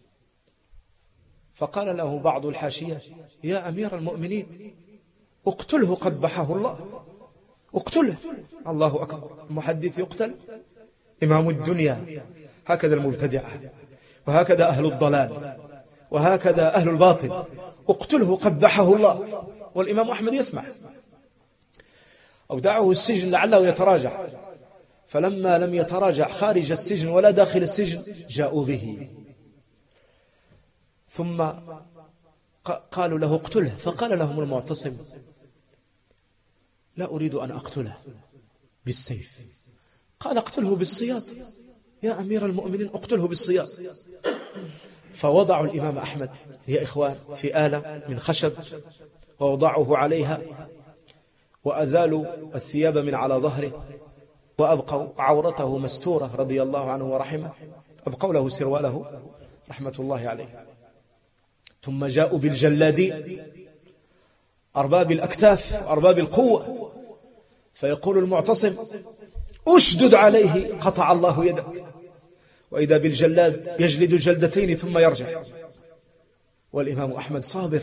فقال له بعض الحاشية: يا أمير المؤمنين، اقتله قبحه الله، اقتله. الله أكبر، المحدث يقتل؟ إمام الدنيا. هكذا المبتدعة، وهكذا أهل الضلال، وهكذا أهل الباطل. اقتله قبحه الله. والإمام أحمد يسمع. أودعه السجن لعله يتراجع. فلما لم يتراجع خارج السجن ولا داخل السجن جاءوا به، ثم قالوا له: اقتله. فقال لهم المعتصم: لا أريد أن أقتله بالسيف. قال: اقتله بالسياط يا أمير المؤمنين، اقتله بالسياط. فوضعوا الإمام أحمد يا إخوان في آلة من خشب، ووضعوه عليها، وأزالوا الثياب من على ظهره، وأبقوا عورته مستورة رضي الله عنه ورحمه، أبقوا له سرواله رحمة الله عليه. ثم جاءوا بالجلادين أرباب الأكتاف أرباب القوة، فيقول المعتصم: أشدد عليه قطع الله يدك. وإذا بالجلاد يجلد جلدتين ثم يرجع. والإمام أحمد صابر،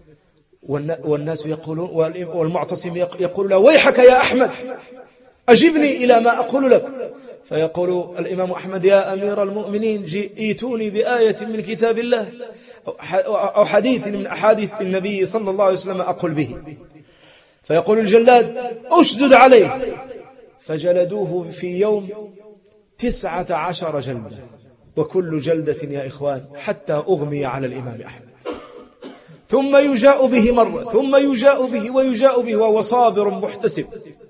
والناس يقولون، والمعتصم يقول له: ويحك يا أحمد، أجبني إلى ما أقول لك. فيقول الإمام أحمد: يا أمير المؤمنين، ائتوني بآية من كتاب الله أو حديث من أحاديث النبي صلى الله عليه وسلم أقول به. فيقول الجلاد: أشدد عليه. فجلدوه في يوم 19 جلدة، وكل جلدة يا إخوان حتى أغمي على الإمام أحمد. ثم يجاء به مرة، ثم يجاء به ويجاء به، وهو صابر محتسب.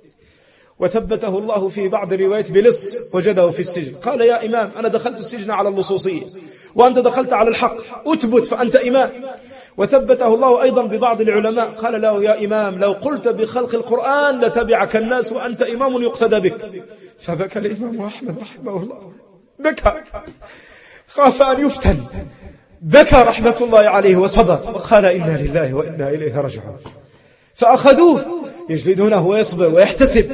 وثبته الله في بعض الروايات بلص وجده في السجن. قال: يا إمام، أنا دخلت السجن على اللصوصية، وأنت دخلت على الحق، أثبت فأنت إمام. وثبته الله أيضا ببعض العلماء، قال له: يا إمام، لو قلت بخلق القرآن لتبعك الناس وأنت إمام يقتدى بك. فبكى الإمام أحمد رحمه الله، بكى، خاف أن يفتن، بكى رحمة الله عليه وصبر، وقال: إنا لله وإنا إليه راجعون. فأخذوه يجلدونه ويصبر ويحتسب،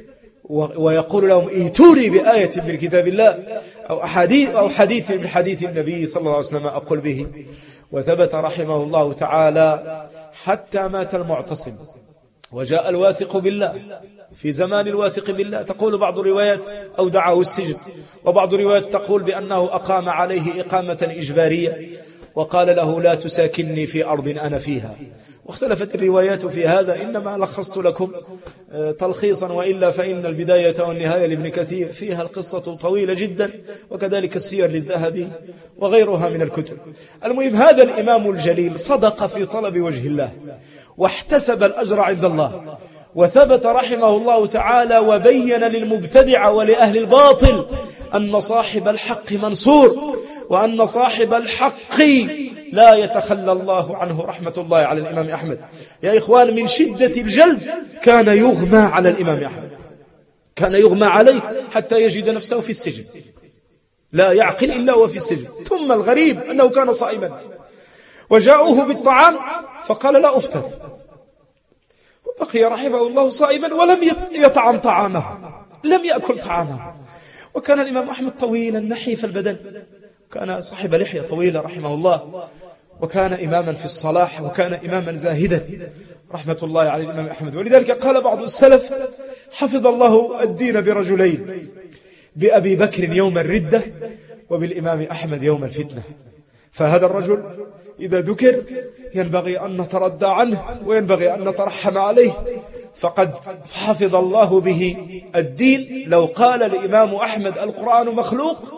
ويقول لهم: ائتوني بآية من كتاب الله أو حديث من حديث النبي صلى الله عليه وسلم أقول به. وثبت رحمه الله تعالى حتى مات المعتصم. وجاء الواثق بالله في زمان الواثق بالله، تقول بعض الروايات أودعه السجن، وبعض الروايات تقول بأنه أقام عليه إقامة إجبارية، وقال له: لا تساكنني في أرض أنا فيها. واختلفت الروايات في هذا، إنما لخصت لكم تلخيصا، وإلا فإن البداية والنهاية لابن كثير فيها القصة طويلة جدا، وكذلك السير للذهبي وغيرها من الكتب. المهم، هذا الإمام الجليل صدق في طلب وجه الله، واحتسب الأجر عند الله، وثبت رحمه الله تعالى وبين للمبتدع ولأهل الباطل أن صاحب الحق منصور، وأن صاحب الحق لا يتخلى الله عنه رحمة الله على الإمام أحمد. يا إخوان، من شدة الجلد كان يغمى على الإمام أحمد، كان يغمى عليه حتى يجد نفسه في السجن، لا يعقل إلا وفي السجن. ثم الغريب أنه كان صائما، وجاءوه بالطعام فقال لا أفطر، وبقي رحمه الله صائما ولم يطعم طعامه، لم يأكل طعامه. وكان الإمام أحمد طويلا نحيف البدن، كان صاحب لحية طويلة رحمه الله، وكان إماما في الصلاح، وكان إماما زاهدا رحمة الله على الإمام أحمد. ولذلك قال بعض السلف: حفظ الله الدين برجلين، بأبي بكر يوم الردة، وبالإمام أحمد يوم الفتنة. فهذا الرجل إذا ذكر ينبغي أن نتردى عنه، وينبغي أن نترحم عليه، فقد حفظ الله به الدين. لو قال الإمام أحمد القرآن مخلوق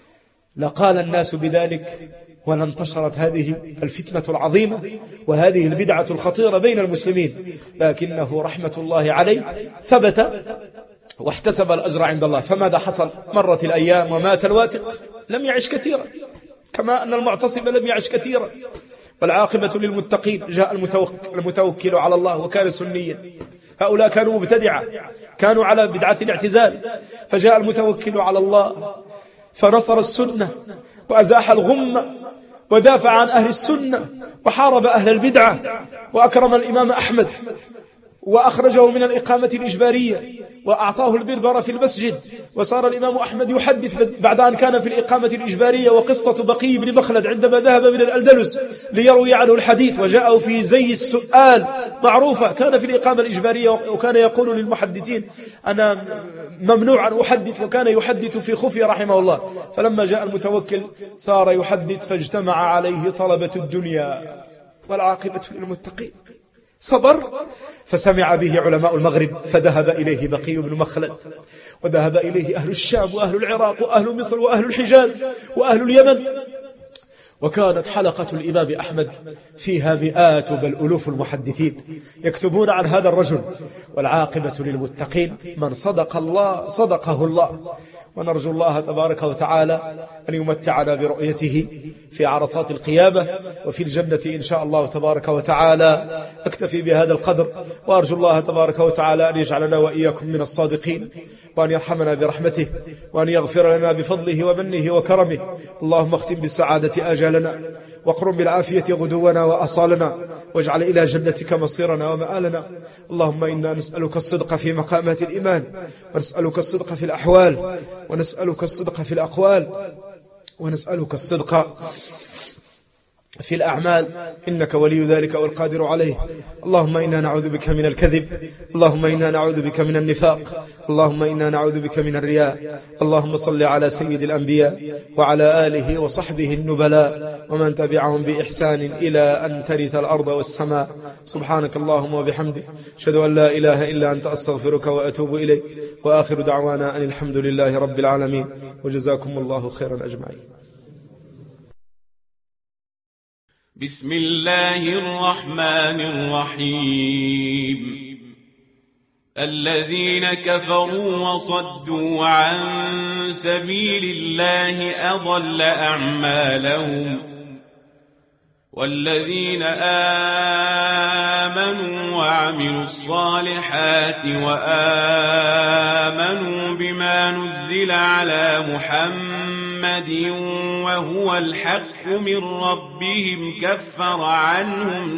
لقال الناس بذلك، ولانتشرت هذه الفتنة العظيمة وهذه البدعة الخطيرة بين المسلمين. لكنه رحمة الله عليه ثبت واحتسب الأجر عند الله. فماذا حصل؟ مرت الأيام ومات الواثق، لم يعش كثيرا، كما أن المعتصم لم يعش كثيرا. والعاقبة للمتقين. جاء المتوكل على الله وكان سنيا، هؤلاء كانوا مبتدعة، كانوا على بدعة الاعتزال، فجاء المتوكل على الله فنصر السنة وأزاح الغمة ودافع عن أهل السنة وحارب أهل البدعة، وأكرم الإمام أحمد وأخرجه من الإقامة الإجبارية وأعطاه البربر في المسجد. وصار الإمام أحمد يحدث بعد أن كان في الإقامة الإجبارية. وقصة بقي بن مخلد عندما ذهب من الأندلس ليروي عنه الحديث وجاءه في زي السؤال معروفة، كان في الإقامة الإجبارية وكان يقول للمحدثين: أنا ممنوع أن أحدث، وكان يحدث في خفية رحمه الله. فلما جاء المتوكل صار يحدث، فاجتمع عليه طلبة الدنيا، والعاقبة للمتقين. صبر، فسمع به علماء المغرب، فذهب إليه بقي بن مخلد، وذهب إليه أهل الشام وأهل العراق وأهل مصر وأهل الحجاز وأهل اليمن. وكانت حلقة الإمام أحمد فيها مئات بل ألوف المحدثين يكتبون عن هذا الرجل. والعاقبة للمتقين، من صدق الله صدقه الله. ونرجو الله تبارك وتعالى أن يمتعنا برؤيته في عرصات القيامة وفي الجنة إن شاء الله تبارك وتعالى. أكتفي بهذا القدر، وأرجو الله تبارك وتعالى أن يجعلنا وإياكم من الصادقين، وأن يرحمنا برحمته، وأن يغفر لنا بفضله ومنه وكرمه. اللهم اختم بالسعادة آجالنا، واقرم بالعافية غدونا وأصالنا، واجعل إلى جنتك مصيرنا ومآلنا. اللهم إنا نسألك الصدق في مقامات الإيمان، ونسألك الصدق في الأحوال، ونسألك الصدق في الأقوال، ونسألك الصدق في الأعمال، إنك ولي ذلك والقادر عليه. اللهم إنا نعوذ بك من الكذب، اللهم إنا نعوذ بك من النفاق، اللهم إنا نعوذ بك من الرياء. اللهم صل على سيد الأنبياء وعلى آله وصحبه النبلاء ومن تبعهم بإحسان إلى أن ترث الأرض والسماء. سبحانك اللهم وبحمدك، أشهد أن لا إله إلا أنت، أستغفرك وأتوب إليك. وآخر دعوانا أن الحمد لله رب العالمين، وجزاكم الله خيرا أجمعين. بسم الله الرحمن الرحيم. الذين كفروا وصدوا عن سبيل الله أضل أعمالهم، والذين آمنوا وعملوا الصالحات وآمنوا بما نزل على محمد وهو الحق من ربهم كفر عنهم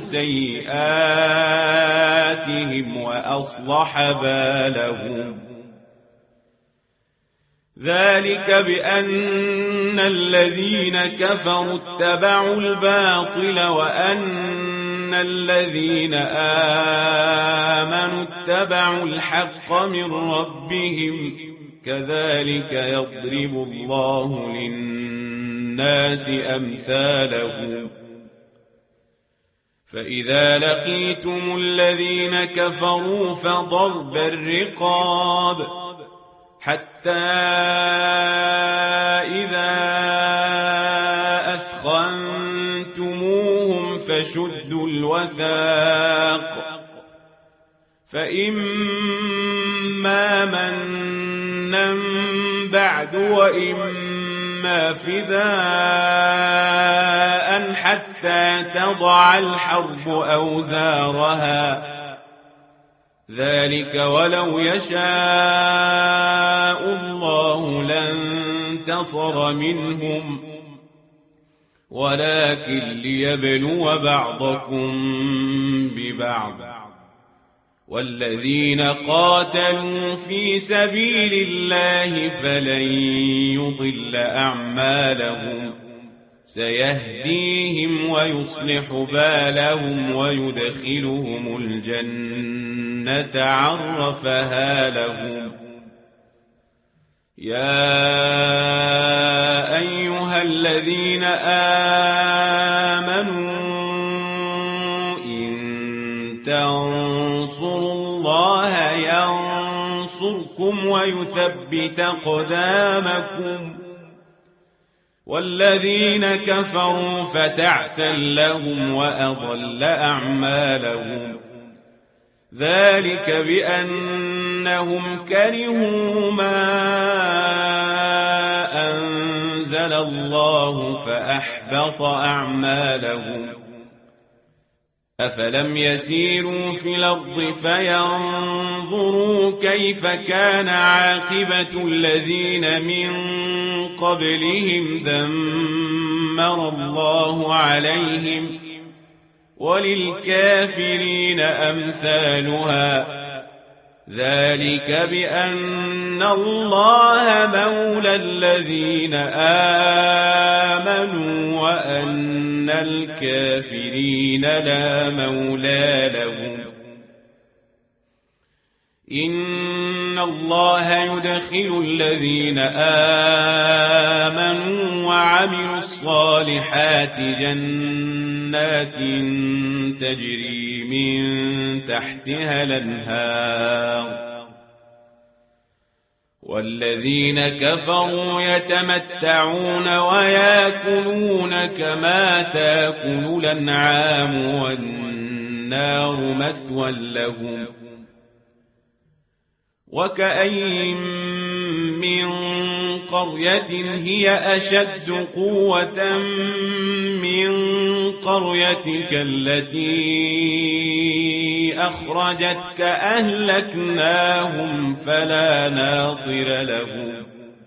سيئاتهم وأصلح بالهم. ذلك بأن الذين كفروا اتبعوا الباطل، وأن الذين آمنوا اتبعوا الحق من ربهم. كذلك يضرب الله للناس أمثالهم. فإذا لقيتم الذين كفروا فضرب الرقاب حتى إذا أثخنتموهم فشدوا الوثاق، فإما منا بعد وإما فداء حتى تضع الحرب أوزارها. ذلك ولو يشاء الله لانتصر انتصر منهم ولكن ليبلو بعضكم ببعض والذين قاتلوا في سبيل الله فلن يضل أعمالهم سيهديهم ويصلح بالهم ويدخلهم الجنة عرفها لهم يا أيها الذين آمنوا إن تنصروا الله ينصركم ويثبت أقدامكم والذين كفروا فتعسا لهم وأضل أعمالهم ذلك بأنهم كرهوا ما أنزل الله فأحبط أعمالهم أفلم يسيروا في الأرض فينظروا كيف كان عاقبة الذين من قبلهم دمر الله عليهم وللكافرين أمثالها ذلك بأن الله مولى الذين آمنوا وأن الكافرين لا مولى لهم إن الله يدخل الذين آمنوا وعملوا الصالحات جنات تجري من تحتها الأنهار والذين كفروا يتمتعون ويأكلون كما تأكل الأنعام والنار مثوى لهم وكأين من قرية هي أشد قوة من قريتك التي أخرجتك أهلكناهم فلا ناصر لهم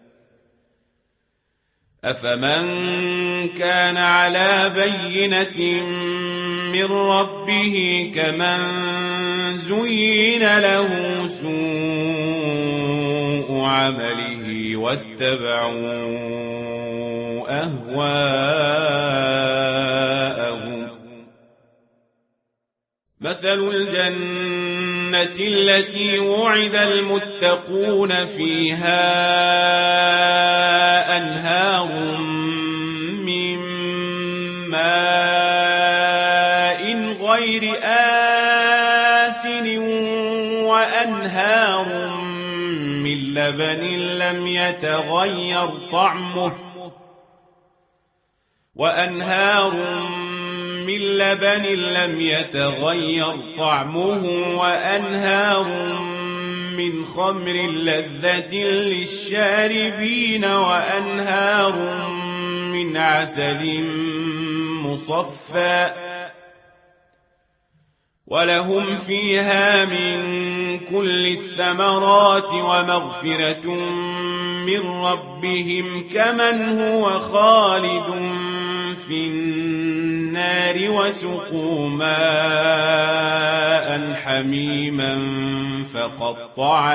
أفمن كان على بينة من ربه كمن زين له سوء عمله واتبعوا أهواءهم مثل الجنة التي وعد المتقون فيها أنهار من ماء غير آسن وأنهار من لبن لم يتغير طعمه وأنهار من خمر لذة للشاربين وأنهار من عسل مصفى ولهم فيها من كل الثمرات ومغفرة من ربهم كمن هو خالد في النار وسقوا ماء حميما فقطع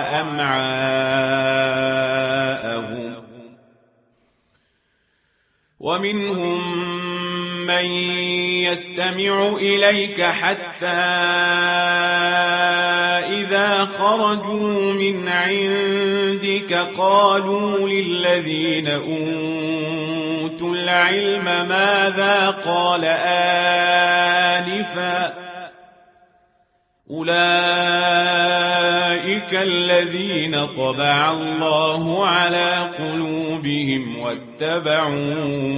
أمعاءهم ومنهم من يستمع إليك حتى إذا خرجوا من عندك قالوا للذين أوتوا العلم ماذا قال آنفا أولئك الذين طبع الله على قلوبهم واتبعوا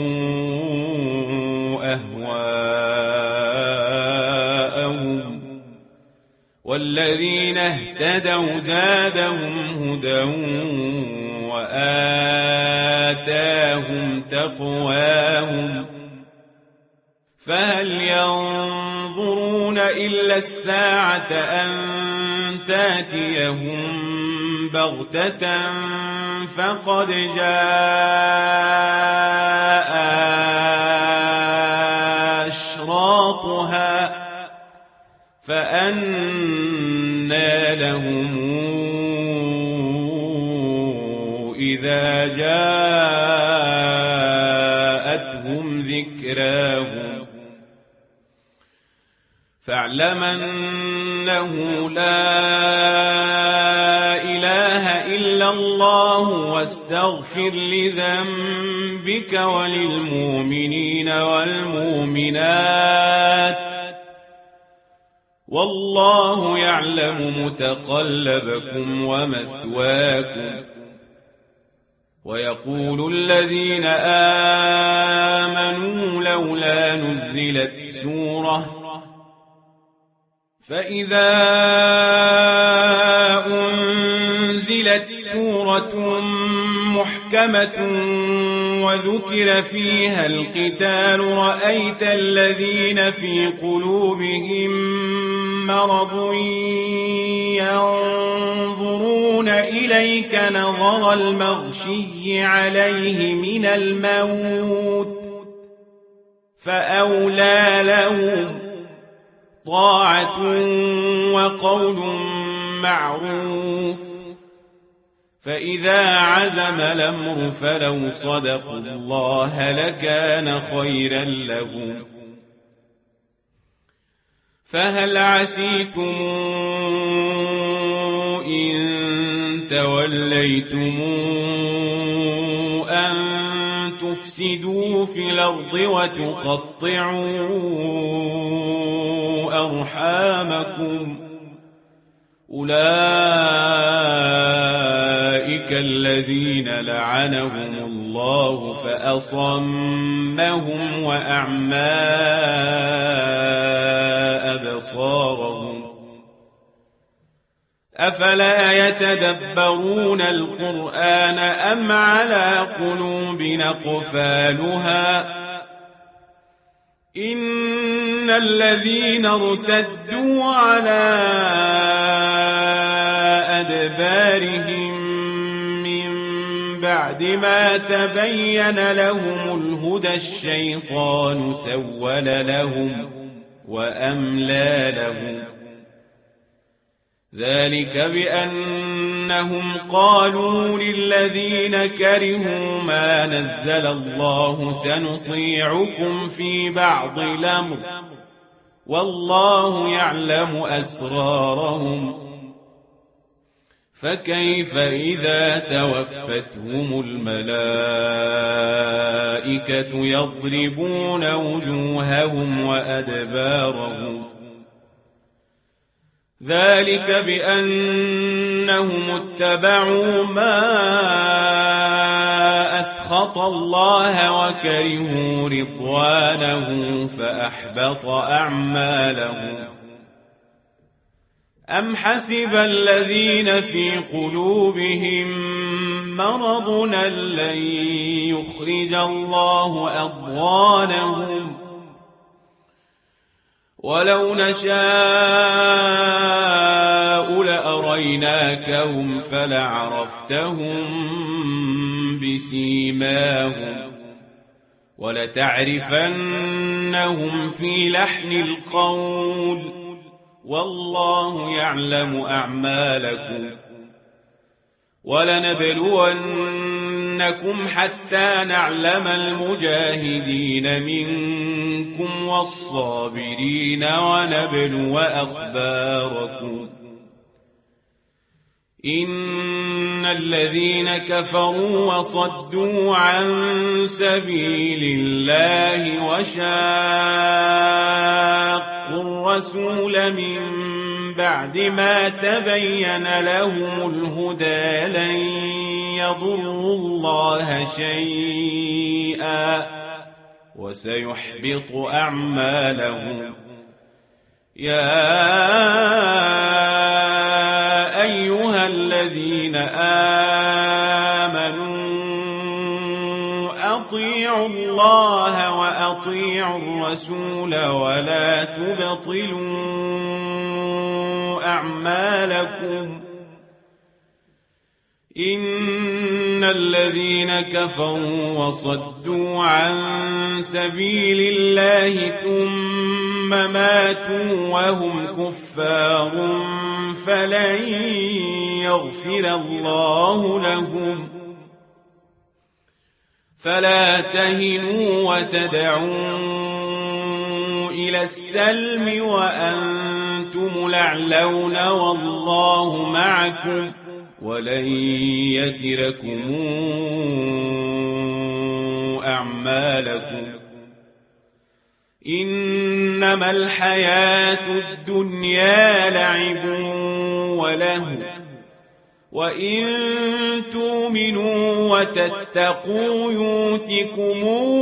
أهواءهم والذين اهتدوا زادهم هدى وآتاهم تقواهم فهل ينظرون ينظرون إلا الساعة أن تأتيهم بغتة فقد جاء أشراطها فأنى لهم إذا جاءتهم ذكراهم فاعلم أنه لا إله إلا الله واستغفر لذنبك وللمؤمنين والمؤمنات والله يعلم متقلبكم ومثواكم. ويقول الذين آمنوا لولا نزلت سورة فإذا أنزلت سورة محكمة وذكر فيها القتال رأيت الذين في قلوبهم مرض ينظرون إليك نظر المغشي عليه من الموت فأولى لهم طاعة وقول معروف فإذا عزم الأمر فلو صدقوا الله لكان خيرا لهم. فهل عسيتم إن توليتم أن تفسدوا في الأرض وتقطعوا أرحامكم أولئك الذين لعنهم الله فأصمهم وأعمى أبصارهم أفلا يتدبرون القرآن أم على قلوب أقفالها إن الذين ارتدوا على أدبارهم من بعد ما تبين لهم الهدى الشيطان سول لهم وأملى لهم ذلك بأنهم قالوا للذين كرهوا ما نزل الله سنطيعكم في بعض الأمر والله يعلم أسرارهم فكيف إذا توفتهم الملائكة يضربون وجوههم وأدبارهم ذلك بأنهم اتبعوا ما أسخط الله وكرهوا رضوانه فأحبط أعمالهم. أم حسب الذين في قلوبهم مرض لن يخرج الله أضغانهم ولو نشاء لأريناكهم فلعرفتهم بسيماهم ولتعرفنهم في لحن القول والله يعلم أعمالكم ولنبلونكم حتى نعلم المجاهدين منكم والصابرين ونبلو أخباركم إن الذين كفروا وصدوا عن سبيل الله وشاقوا الرسول من بعد ما تبين لهم الهدى لن يضروا الله شيئا وسيحبط أعمالهم. يا أيها الذين آمنوا أطيعوا الله وأطيعوا وأطيعوا الرسول ولا تبطلوا أعمالكم إن الذين كفروا وصدوا عن سبيل الله ثم ماتوا وهم كفار فلن يغفر الله لهم فلا تهنوا وتدعوا إلى السلم وأنتم الأعلون والله معكم ولن يتركم أعمالكم إنما الحياة الدنيا لعب وله وإن تؤمنوا وتتقوا يؤتكم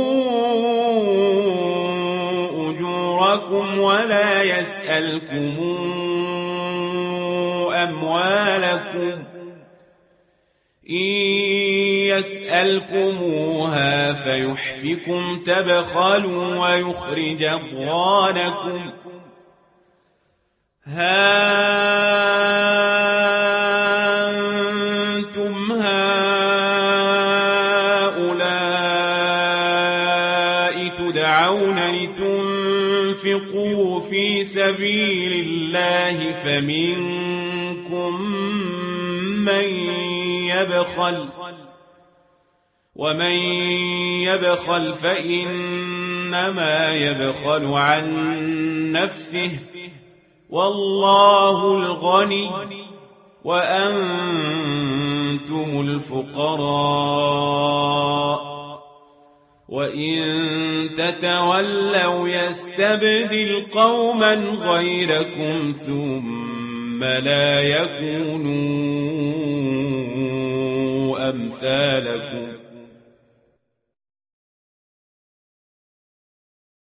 أجوركم ولا يسألكم أموالكم إن يسألكموها فيحفكم تبخلوا ويخرج أضغانكم ها أنتم هؤلاء تدعون لتنفقوا في سبيل الله فمنكم من يبخل ومن يبخل فإنما يبخل عن نفسه والله الغني وأنتم الفقراء وإن تتولوا يستبدل قوما غيركم ثم لا يكونوا أمثالكم